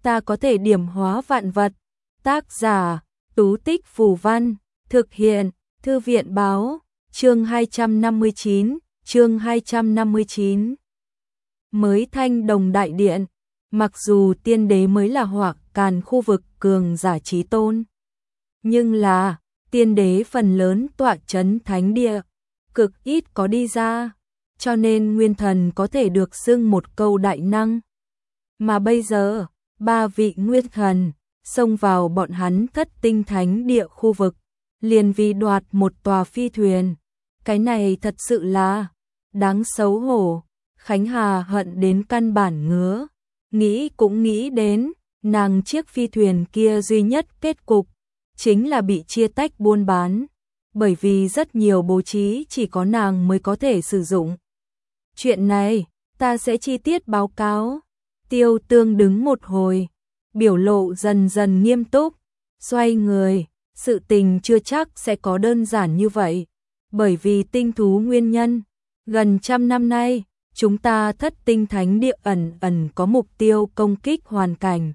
ta có thể điểm hóa vạn vật. Tác giả, Tú Tích Phù Văn, thực hiện, Thư viện Báo, chương 259. Mới Thanh Đồng Đại Điện, mặc dù tiên đế mới là Hoặc Càn khu vực cường giả chí tôn, nhưng là tiên đế phần lớn tọa trấn thánh địa, cực ít có đi ra, cho nên nguyên thần có thể được xưng một câu đại năng. Mà bây giờ, 3 vị nguyên thần xông vào bọn hắn Thất Tinh Thánh Địa khu vực, liền vì đoạt một tòa phi thuyền. Cái này thật sự là đáng xấu hổ. Khánh Hà hận đến căn bản ngứa, nghĩ cũng nghĩ đến, nàng chiếc phi thuyền kia duy nhất kết cục chính là bị chia tách buôn bán, bởi vì rất nhiều bố trí chỉ có nàng mới có thể sử dụng. Chuyện này, ta sẽ chi tiết báo cáo. Tiêu Tương đứng một hồi, biểu lộ dần dần nghiêm túc, xoay người, sự tình chưa chắc sẽ có đơn giản như vậy, bởi vì tinh thú nguyên nhân, gần 100 năm nay, chúng ta Thất Tinh Thánh Địa ẩn có mục tiêu công kích hoàn cảnh.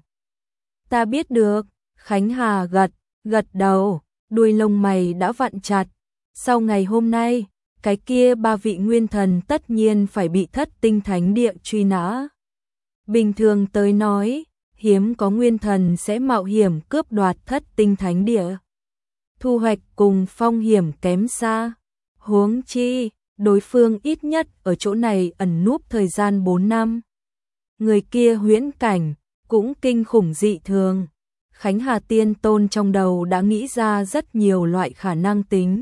Ta biết được, Khánh Hà gật đầu, đuôi lông mày đã vặn chặt. Sau ngày hôm nay, cái kia 3 vị nguyên thần tất nhiên phải bị Thất Tinh Thánh Địa truy nã. Bình thường tới nói, hiếm có nguyên thần sẽ mạo hiểm cướp đoạt Thất Tinh Thánh Địa. Thu hoạch cùng phong hiểm kém xa. Huống chi, đối phương ít nhất ở chỗ này ẩn núp thời gian 4 năm. Người kia huyễn cảnh, cũng kinh khủng dị thường. Khánh Hà Tiên Tôn trong đầu đã nghĩ ra rất nhiều loại khả năng tính.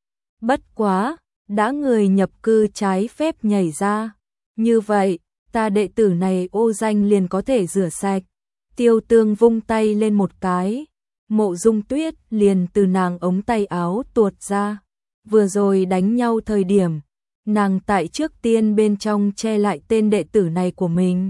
Bất quá, đã người nhập cư trái phép nhảy ra. Như vậy, ta đệ tử này ô danh liền có thể rửa sạch. Tiêu Tương vung tay lên một cái, Mộ Dung Tuyết liền từ nàng ống tay áo tuột ra. Vừa rồi đánh nhau thời điểm, nàng tại trước tiên bên trong che lại tên đệ tử này của mình.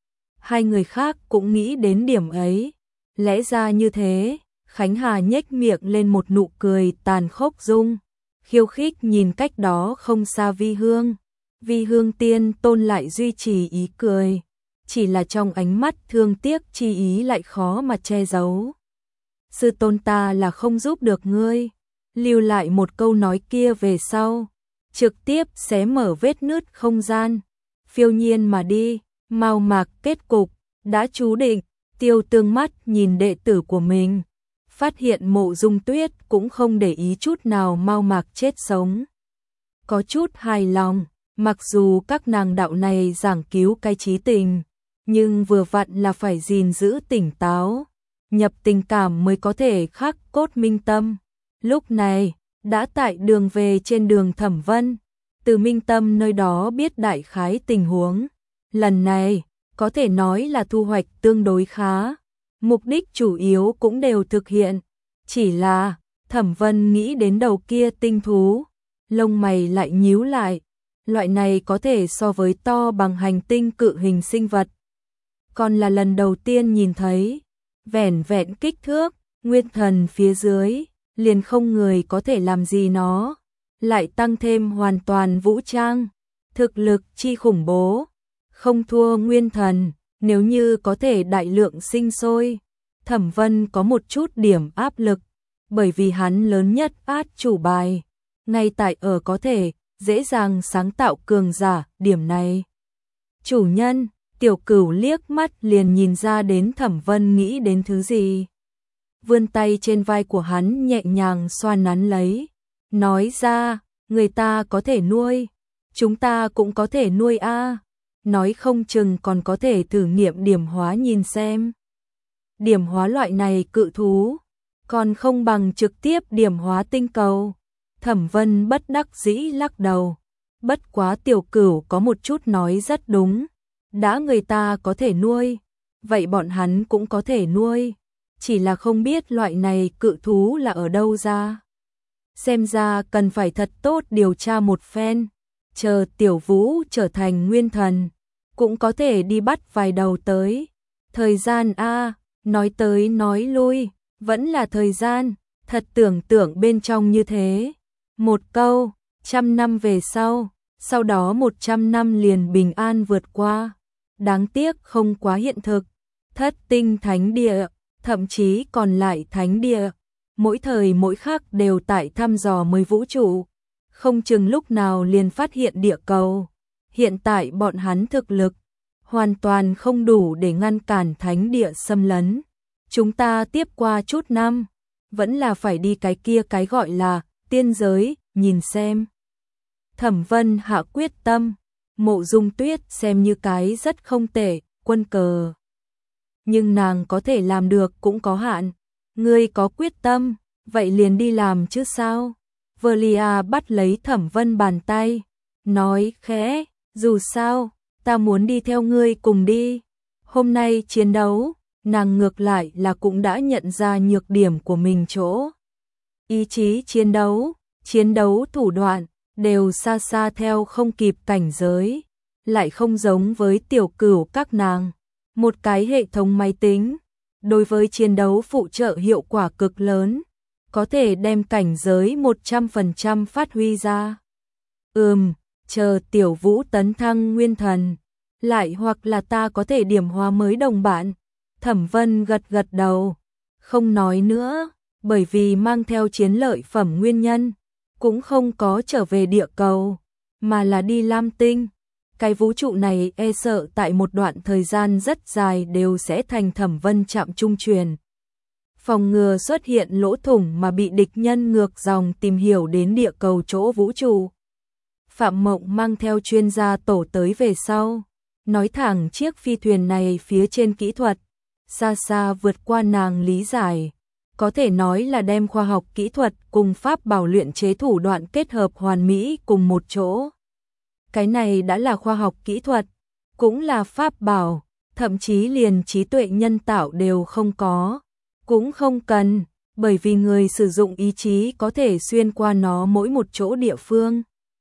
Hai người khác cũng nghĩ đến điểm ấy. Lẽ ra như thế, Khánh Hà nhếch miệng lên một nụ cười tàn khốc dung, khiêu khích nhìn cách đó không xa Vi Hương. Vi Hương Tiên Tôn lại duy trì ý cười, chỉ là trong ánh mắt thương tiếc chi ý lại khó mà che giấu. Sư tôn ta là không giúp được ngươi. Lưu lại một câu nói kia về sau, trực tiếp xé mở vết nứt không gian, phiêu nhiên mà đi. Mao mạc kết cục đã chú định. Tiêu Tương mắt nhìn đệ tử của mình, phát hiện Mộ Dung Tuyết cũng không để ý chút nào Mao mạc chết sống. Có chút hài lòng, mặc dù các nàng đạo này giảng cứu cái trí tình, nhưng vừa vặn là phải gìn giữ tỉnh táo, nhập tình cảm mới có thể khắc cốt minh tâm. Lúc này, đã tại đường về trên đường Thẩm Vân, từ Minh Tâm nơi đó biết đại khái tình huống. Lần này, có thể nói là thu hoạch tương đối khá, mục đích chủ yếu cũng đều thực hiện. Chỉ là, Thẩm Vân nghĩ đến đầu kia tinh thú, lông mày lại nhíu lại. Loại này có thể so với to bằng hành tinh cự hình sinh vật. Còn là lần đầu tiên nhìn thấy, vẻn vẹn kích thước, nguyên thần phía dưới, liền không người có thể làm gì nó. Lại tăng thêm hoàn toàn vũ trang, thực lực chi khủng bố, không thua nguyên thần. Nếu như có thể đại lượng sinh sôi, Thẩm Vân có một chút điểm áp lực, bởi vì hắn lớn nhất át chủ bài, ngay tại ở có thể dễ dàng sáng tạo cường giả. Điểm này, chủ nhân Tiểu Cửu liếc mắt liền nhìn ra đến Thẩm Vân nghĩ đến thứ gì, vươn tay trên vai của hắn nhẹ nhàng xoa nắn lấy, nói ra, người ta có thể nuôi, chúng ta cũng có thể nuôi a. Nói không chừng còn có thể thử nghiệm điểm hóa nhìn xem. Điểm hóa loại này cự thú, còn không bằng trực tiếp điểm hóa tinh cầu. Thẩm Vân bất đắc dĩ lắc đầu. Bất quá Tiểu Cửu có một chút nói rất đúng. Đã người ta có thể nuôi, vậy bọn hắn cũng có thể nuôi. Chỉ là không biết loại này cự thú là ở đâu ra. Xem ra cần phải thật tốt điều tra một phen. Chờ Tiểu Vũ trở thành nguyên thần, cũng có thể đi bắt vài đầu tới. Thời gian a, nói tới nói lui, vẫn là thời gian, thật tưởng tượng bên trong như thế. Một câu, 100 năm về sau đó 100 năm liền bình an vượt qua. Đáng tiếc không quá hiện thực. thất tinh thánh địa, thậm chí còn lại thánh địa, mỗi thời mỗi khắc đều tại thăm dò mới vũ trụ, không chừng lúc nào liền phát hiện địa cầu. Hiện tại bọn hắn thực lực hoàn toàn không đủ để ngăn cản thánh địa xâm lấn. Chúng ta tiếp qua chút năm, vẫn là phải đi cái kia cái gọi là tiên giới, nhìn xem. Thẩm Vân hạ quyết tâm, Mộ Dung Tuyết xem như cái rất không tệ, quân cờ. Nhưng nàng có thể làm được cũng có hạn. Ngươi có quyết tâm, vậy liền đi làm chứ sao? Velia bắt lấy Thẩm Vân bàn tay, nói khẽ, dù sao, ta muốn đi theo ngươi cùng đi. Hôm nay chiến đấu, nàng ngược lại là cũng đã nhận ra nhược điểm của mình chỗ. Ý chí chiến đấu thủ đoạn, đều xa xa theo không kịp cảnh giới, lại không giống với Tiểu Cửu các nàng. Một cái hệ thống máy tính, đối với chiến đấu phụ trợ hiệu quả cực lớn, có thể đem cảnh giới 100% phát huy ra. Chờ Tiểu Vũ tấn thăng nguyên thần, lại hoặc là ta có thể điểm hóa mới đồng bạn. Thẩm Vân gật gật đầu, không nói nữa, bởi vì mang theo chiến lợi phẩm nguyên nhân, cũng không có trở về địa cầu, mà là đi Lam Tinh. Cái vũ trụ này e sợ tại một đoạn thời gian rất dài đều sẽ thành Thẩm Vân trạm trung truyền. Phòng ngừa xuất hiện lỗ thủng mà bị địch nhân ngược dòng tìm hiểu đến địa cầu chỗ vũ trụ. Phạm Mộng mang theo chuyên gia tổ tới về sau, nói thẳng chiếc phi thuyền này phía trên kỹ thuật, xa xa vượt qua nàng lý giải. Có thể nói là đem khoa học kỹ thuật cùng pháp bảo luyện chế thủ đoạn kết hợp hoàn mỹ cùng một chỗ. Cái này đã là khoa học kỹ thuật, cũng là pháp bảo, thậm chí liền trí tuệ nhân tạo đều không có, cũng không cần, bởi vì người sử dụng ý chí có thể xuyên qua nó mỗi một chỗ địa phương.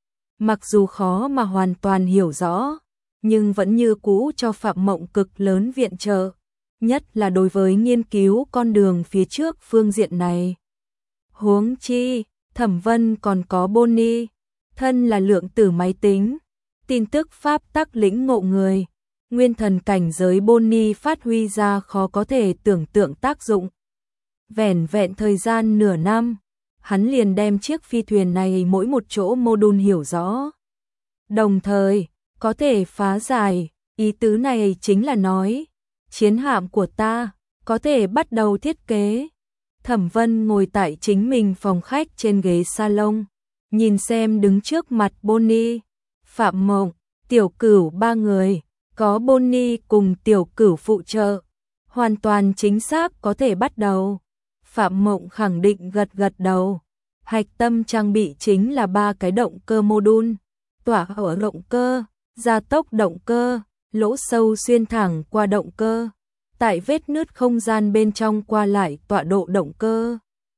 Mặc dù khó mà hoàn toàn hiểu rõ, nhưng vẫn như cũ cho Phạm Mộng cực lớn viện trợ, nhất là đối với nghiên cứu con đường phía trước phương diện này. Huống chi, Thẩm Vân còn có Bonnie, thân là lượng tử máy tính, tin tức pháp tắc lĩnh ngộ người, nguyên thần cảnh giới Bonnie phát huy ra khó có thể tưởng tượng tác dụng. Vẻn vẹn thời gian nửa năm, hắn liền đem chiếc phi thuyền này mỗi một chỗ mô-đun hiểu rõ. Đồng thời, có thể phá giải, ý tứ này chính là nói, chiến hạm của ta có thể bắt đầu thiết kế. Thẩm Vân ngồi tại chính mình phòng khách trên ghế salon, nhìn xem đứng trước mặt Bonnie, Phạm Mộng, Tiểu Cửu ba người, có Bonnie cùng Tiểu Cửu phụ trợ, hoàn toàn chính xác có thể bắt đầu. Phạm Mộng khẳng định gật gật đầu. Hạch tâm trang bị chính là 3 cái động cơ mô-đun, tỏa ở động cơ, gia tốc động cơ, lỗ sâu xuyên thẳng qua động cơ, tại vết nứt không gian bên trong qua lại tọa độ động cơ.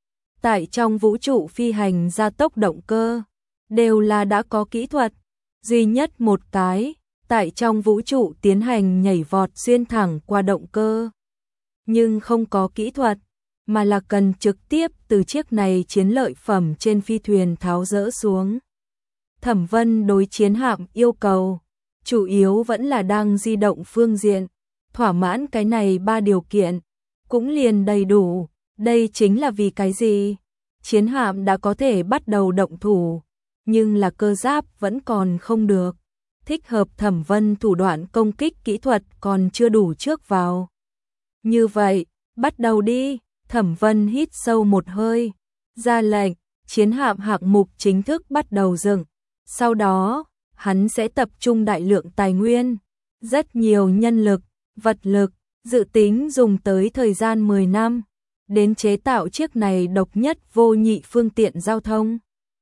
Tại trong vũ trụ phi hành gia tốc động cơ, đều là đã có kỹ thuật, duy nhất một cái, tại trong vũ trụ tiến hành nhảy vọt xuyên thẳng qua động cơ. Nhưng không có kỹ thuật, mà là cần trực tiếp từ chiếc này chiến lợi phẩm trên phi thuyền tháo dỡ xuống. Thẩm Vân đối chiến hạm yêu cầu, chủ yếu vẫn là đang di động phương diện, thỏa mãn cái này 3 điều kiện, cũng liền đầy đủ. Đây chính là vì cái gì? Chiến hạm đã có thể bắt đầu động thủ, nhưng là cơ giáp vẫn còn không được. Thích hợp Thẩm Vân thủ đoạn công kích kỹ thuật còn chưa đủ trước vào. Như vậy, bắt đầu đi. Thẩm Vân hít sâu một hơi, ra lệnh, chiến hạm hạng mục chính thức bắt đầu dựng. Sau đó, hắn sẽ tập trung đại lượng tài nguyên, rất nhiều nhân lực, vật lực, dự tính dùng tới thời gian 10 năm, đến chế tạo chiếc này độc nhất vô nhị phương tiện giao thông.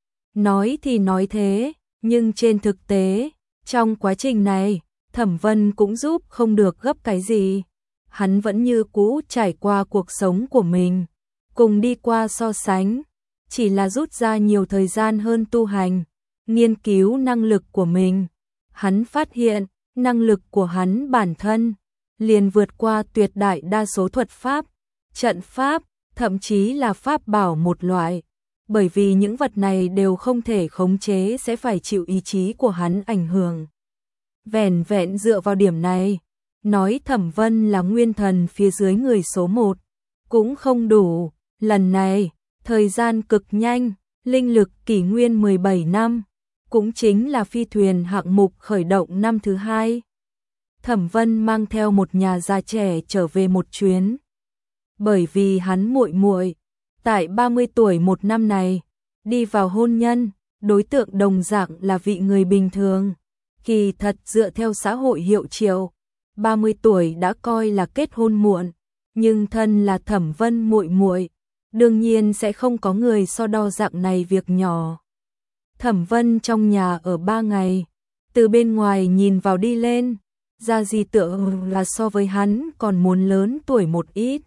Nói thì nói thế, nhưng trên thực tế, trong quá trình này, Thẩm Vân cũng giúp không được gấp cái gì. Hắn vẫn như cũ trải qua cuộc sống của mình, cùng đi qua so sánh, chỉ là rút ra nhiều thời gian hơn tu hành, nghiên cứu năng lực của mình. Hắn phát hiện, năng lực của hắn bản thân liền vượt qua tuyệt đại đa số thuật pháp, trận pháp, thậm chí là pháp bảo một loại, bởi vì những vật này đều không thể khống chế sẽ phải chịu ý chí của hắn ảnh hưởng. Vẻn vẹn dựa vào điểm này, nói Thẩm Vân là nguyên thần phía dưới người số 1, cũng không đủ. Lần này, thời gian cực nhanh, linh lực kỷ nguyên 17 năm, cũng chính là phi thuyền hạng mục khởi động năm thứ 2. Thẩm Vân mang theo một nhà già trẻ trở về một chuyến. Bởi vì hắn muội muội tại 30 tuổi một năm này, đi vào hôn nhân, đối tượng đồng dạng là vị người bình thường. Kỳ thật dựa theo xã hội hiệu triệu, 30 tuổi đã coi là kết hôn muộn, nhưng thân là Thẩm Vân muội muội, đương nhiên sẽ không có người so đo dạng này việc nhỏ. Thẩm Vân trong nhà ở 3 ngày, từ bên ngoài nhìn vào đi lên, ra gì tựa là so với hắn còn muốn lớn tuổi một ít.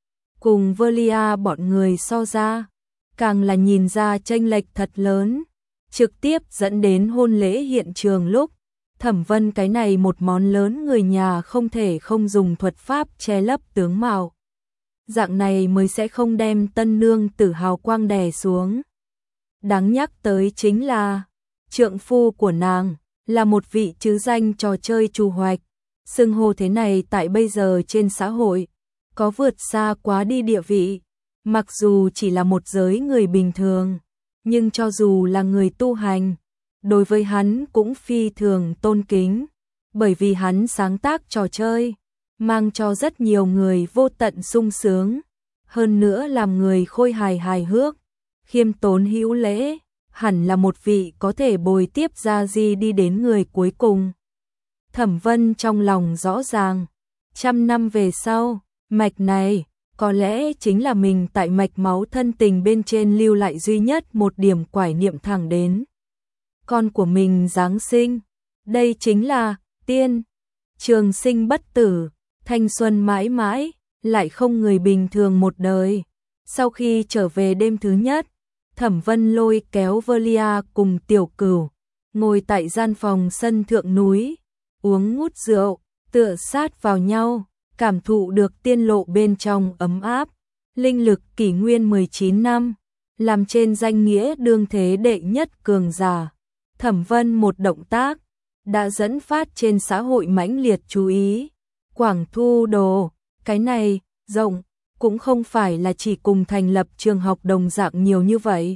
Cùng Velia bọn người so ra, càng là nhìn ra chênh lệch thật lớn, trực tiếp dẫn đến hôn lễ hiện trường lúc Thẩm Vân cái này một món lớn người nhà không thể không dùng thuật pháp che lấp tướng mạo. Dạng này mới sẽ không đem tân nương tử hào quang đè xuống. Đáng nhắc tới chính là, trượng phu của nàng là một vị chứ danh trò chơi trù hoạch. Xưng hô thế này tại bây giờ trên xã hội, có vượt xa quá đi địa vị. Mặc dù chỉ là một giới người bình thường, nhưng cho dù là người tu hành, đối với hắn cũng phi thường tôn kính, bởi vì hắn sáng tác trò chơi, mang cho rất nhiều người vô tận sung sướng, hơn nữa làm người khôi hài hài hước, khiêm tốn hữu lễ, hẳn là một vị có thể bồi tiếp ra gì đi đến người cuối cùng. Thẩm Vân trong lòng rõ ràng, 100 năm về sau, mạch này có lẽ chính là mình tại mạch máu thân tình bên trên lưu lại duy nhất một điểm quải niệm thẳng đến con của mình giáng sinh. Đây chính là tiên, trường sinh bất tử, thanh xuân mãi mãi, lại không người bình thường một đời. Sau khi trở về đêm thứ nhất, Thẩm Vân lôi kéo Velia cùng Tiểu Cửu, ngồi tại gian phòng sân thượng núi, uống ngút rượu, tựa sát vào nhau, cảm thụ được tiên lộ bên trong ấm áp. Linh lực kỷ nguyên 19 năm, làm trên danh nghĩa đương thế đệ nhất cường giả. Thẩm Vân một động tác đã dẫn phát trên xã hội mãnh liệt chú ý. Quảng Thu Đồ, cái này rộng cũng không phải là chỉ cùng thành lập trường học đồng dạng nhiều như vậy,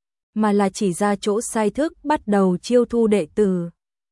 mà là chỉ ra chỗ sai thức bắt đầu chiêu thu đệ tử.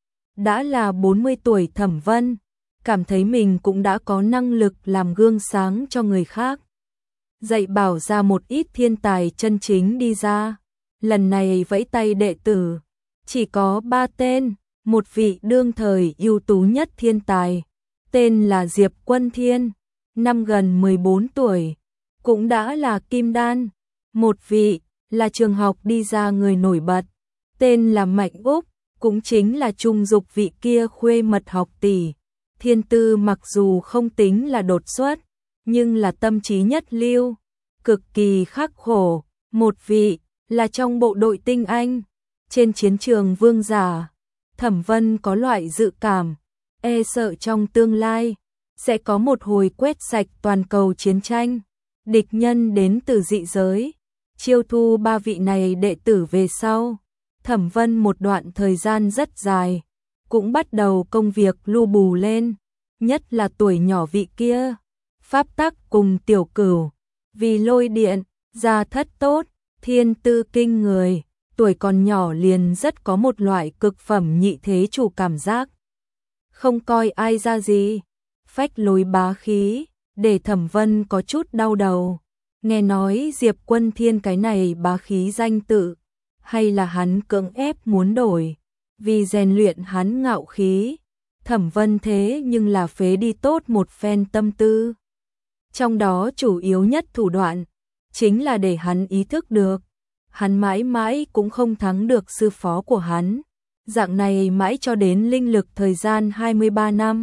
Đã là 40 tuổi Thẩm Vân, cảm thấy mình cũng đã có năng lực làm gương sáng cho người khác. Dạy bảo ra một ít thiên tài chân chính đi ra. Lần này vẫy tay đệ tử, chỉ có 3 tên, một vị đương thời ưu tú nhất thiên tài, tên là Diệp Quân Thiên, năm gần 14 tuổi, cũng đã là kim đan. Một vị là trường học đi ra người nổi bật, tên là Mạnh Úc, cũng chính là trung dục vị kia khuê mật học tỷ. Thiên tư mặc dù không tính là đột xuất, nhưng là tâm trí nhất lưu, cực kỳ khắc khổ. Một vị là trong bộ đội tinh anh, trên chiến trường vương giả. Thẩm Vân có loại dự cảm, e sợ trong tương lai sẽ có một hồi quét sạch toàn cầu chiến tranh, địch nhân đến từ dị giới. Chiêu thu 3 vị này đệ tử về sau, Thẩm Vân một đoạn thời gian rất dài cũng bắt đầu công việc lu bù lên, nhất là tuổi nhỏ vị kia, pháp tắc cùng Tiểu Cửu, vì lôi điện, gia thất tốt, thiên tư kinh người, tuổi còn nhỏ liền rất có một loại cực phẩm nhị thế chủ cảm giác. Không coi ai ra gì, phách lối bá khí, để Thẩm Vân có chút đau đầu. Nghe nói Diệp Quân Thiên cái này bá khí danh tự, hay là hắn cưỡng ép muốn đổi, vì rèn luyện hắn ngạo khí. Thẩm Vân thế nhưng là phế đi tốt một phen tâm tư. Trong đó chủ yếu nhất thủ đoạn, chính là để hắn ý thức được, hắn mãi mãi cũng không thắng được sư phó của hắn. Dạng này mãi cho đến linh lực thời gian 23 năm.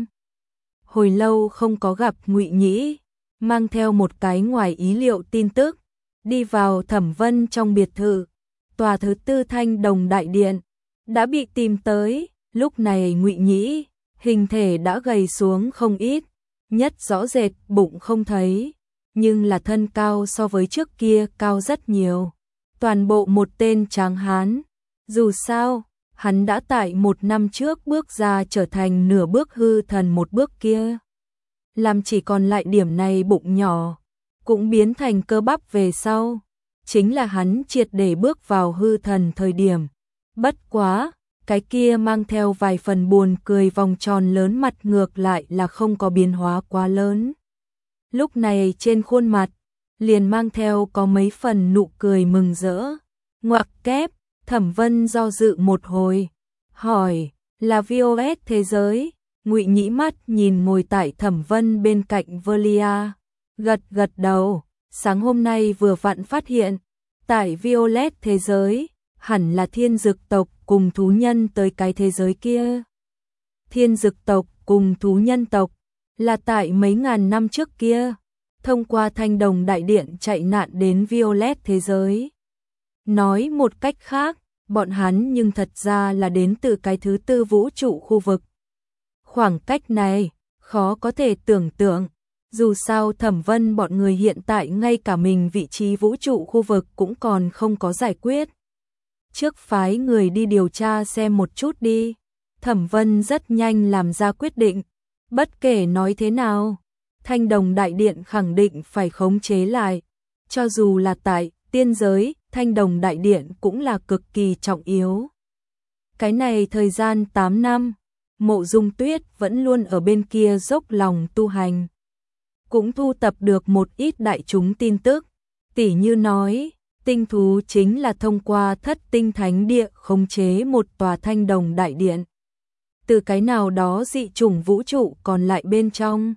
Hồi lâu không có gặp Ngụy Nhĩ, mang theo một cái ngoài ý liệu tin tức, đi vào Thẩm Vân trong biệt thự. Tòa thứ 4 Thanh Đồng Đại Điện đã bị tìm tới. Lúc này Ngụy Nhĩ hình thể đã gầy xuống không ít, nhất rõ rệt bụng không thấy, nhưng là thân cao so với trước kia cao rất nhiều. Toàn bộ một tên tráng hán. Dù sao, hắn đã tại 1 năm trước bước ra trở thành nửa bước hư thần một bước kia. làm chỉ còn lại điểm này bụng nhỏ, cũng biến thành cơ bắp về sau. Chính là hắn triệt để bước vào hư thần thời điểm. Bất quá, cái kia mang theo vài phần buồn cười vòng tròn lớn mặt ngược lại là không có biến hóa quá lớn. Lúc này trên khuôn mặt, liền mang theo có mấy phần nụ cười mừng rỡ. Ngoặc kép, Thẩm Vân do dự một hồi, hỏi, là VOS thế giới? Ngụy Nhĩ mắt nhìn ngồi tại Thẩm Vân bên cạnh Velia, gật gật đầu, sáng hôm nay vừa vặn phát hiện, tại Violet thế giới, hẳn là thiên dực tộc cùng thú nhân tới cái thế giới kia. Thiên dực tộc cùng thú nhân tộc là tại mấy ngàn năm trước kia, thông qua Thanh Đồng Đại Điện chạy nạn đến Violet thế giới. Nói một cách khác, bọn hắn nhưng thật ra là đến từ cái thứ tư vũ trụ khu vực. Khoảng cách này, khó có thể tưởng tượng, dù sao Thẩm Vân bọn người hiện tại ngay cả mình vị trí vũ trụ khu vực cũng còn không có giải quyết. Trước phái người đi điều tra xem một chút đi. Thẩm Vân rất nhanh làm ra quyết định, bất kể nói thế nào, Thanh Đồng Đại Điện khẳng định phải khống chế lại, cho dù là tại tiên giới, Thanh Đồng Đại Điện cũng là cực kỳ trọng yếu. Cái này thời gian 8 năm, Mộ Dung Tuyết vẫn luôn ở bên kia dốc lòng tu hành. Cũng thu tập được một ít đại chúng tin tức, tỉ như nói, tinh thú chính là thông qua Thất Tinh Thánh Địa khống chế một tòa Thanh Đồng Đại Điện. Từ cái nào đó dị chủng vũ trụ còn lại bên trong,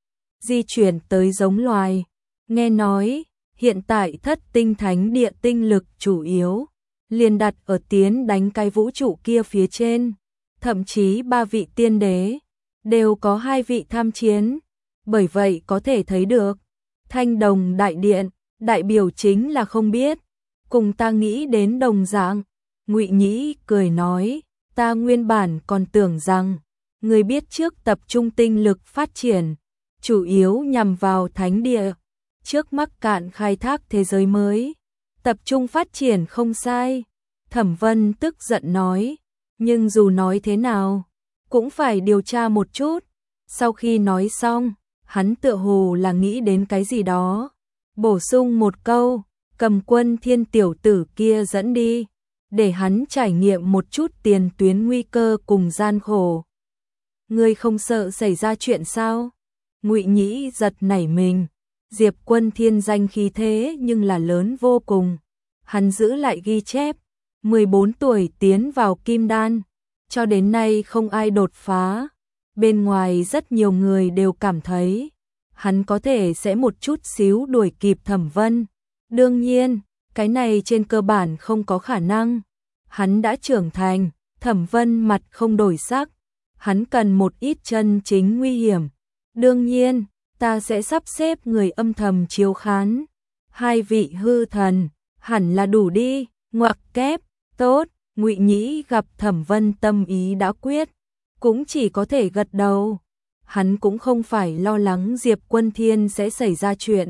di chuyển tới giống loài. Nghe nói, hiện tại Thất Tinh Thánh Địa tinh lực chủ yếu, liền đặt ở tiến đánh cái vũ trụ kia phía trên. Thậm chí 3 vị tiên đế, đều có 2 vị tham chiến. Bởi vậy có thể thấy được, Thanh Đồng Đại Điện, đại biểu chính là không biết. Cùng ta nghĩ đến đồng dạng, Ngụy Nhĩ cười nói, ta nguyên bản còn tưởng rằng, người biết trước tập trung tinh lực phát triển, chủ yếu nhằm vào thánh địa, trước mắc cạn khai thác thế giới mới, tập trung phát triển không sai. Thẩm Vân tức giận nói, nhưng dù nói thế nào, cũng phải điều tra một chút. Sau khi nói xong, hắn tựa hồ là nghĩ đến cái gì đó, bổ sung một câu, cầm Quân Thiên tiểu tử kia dẫn đi, để hắn trải nghiệm một chút tiền tuyến nguy cơ cùng gian khổ. Ngươi không sợ xảy ra chuyện sao? Ngụy Nhĩ giật nảy mình, Diệp Quân Thiên danh khí thế nhưng là lớn vô cùng. Hắn giữ lại ghi chép, 14 tuổi tiến vào Kim Đan, cho đến nay không ai đột phá. Bên ngoài rất nhiều người đều cảm thấy, hắn có thể sẽ một chút xíu đuổi kịp Thẩm Vân. Đương nhiên, cái này trên cơ bản không có khả năng. Hắn đã trưởng thành, Thẩm Vân mặt không đổi sắc. Hắn cần một ít chân chính nguy hiểm. Đương nhiên, ta sẽ sắp xếp người âm thầm chiếu khán. 2 vị hư thần, hẳn là đủ đi. Ngoặc kép, tốt. Ngụy Nhĩ gặp Thẩm Vân tâm ý đã quyết, cũng chỉ có thể gật đầu. Hắn cũng không phải lo lắng Diệp Quân Thiên sẽ xảy ra chuyện.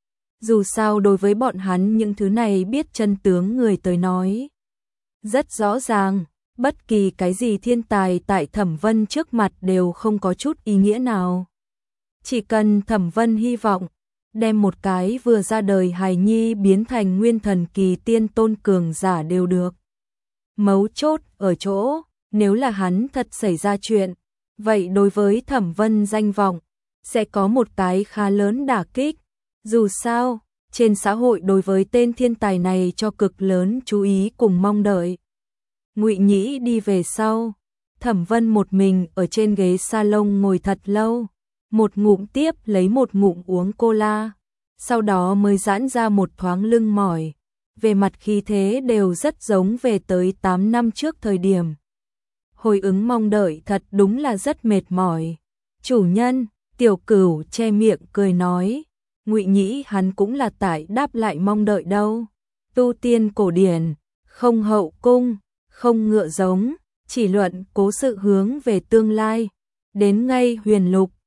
Dù sao đối với bọn hắn những thứ này biết chân tướng người tới nói, rất rõ ràng, bất kỳ cái gì thiên tài tại Thẩm Vân trước mặt đều không có chút ý nghĩa nào. Chỉ cần Thẩm Vân hy vọng đem một cái vừa ra đời hài nhi biến thành nguyên thần kỳ tiên tôn cường giả đều được. Mấu chốt ở chỗ, nếu là hắn thật xảy ra chuyện, vậy đối với Thẩm Vân danh vọng sẽ có một cái khá lớn đả kích. Dù sao, trên xã hội đối với tên thiên tài này cho cực lớn chú ý cùng mong đợi. Ngụy Nhĩ đi về sau, Thẩm Vân một mình ở trên ghế salon ngồi thật lâu, một ngụm tiếp lấy một ngụm uống cola, sau đó mới giãn ra một thoáng lưng mỏi. Về mặt khí thế đều rất giống về tới 8 năm trước thời điểm. Hồi ứng mong đợi thật đúng là rất mệt mỏi. Chủ nhân, Tiểu Cửu che miệng cười nói, Ngụy Nhĩ hắn cũng là tại đáp lại mong đợi đâu. Tu tiên cổ điển, không hậu cung, không ngựa giống, chỉ luận cố sự hướng về tương lai. Đến ngay huyền lục,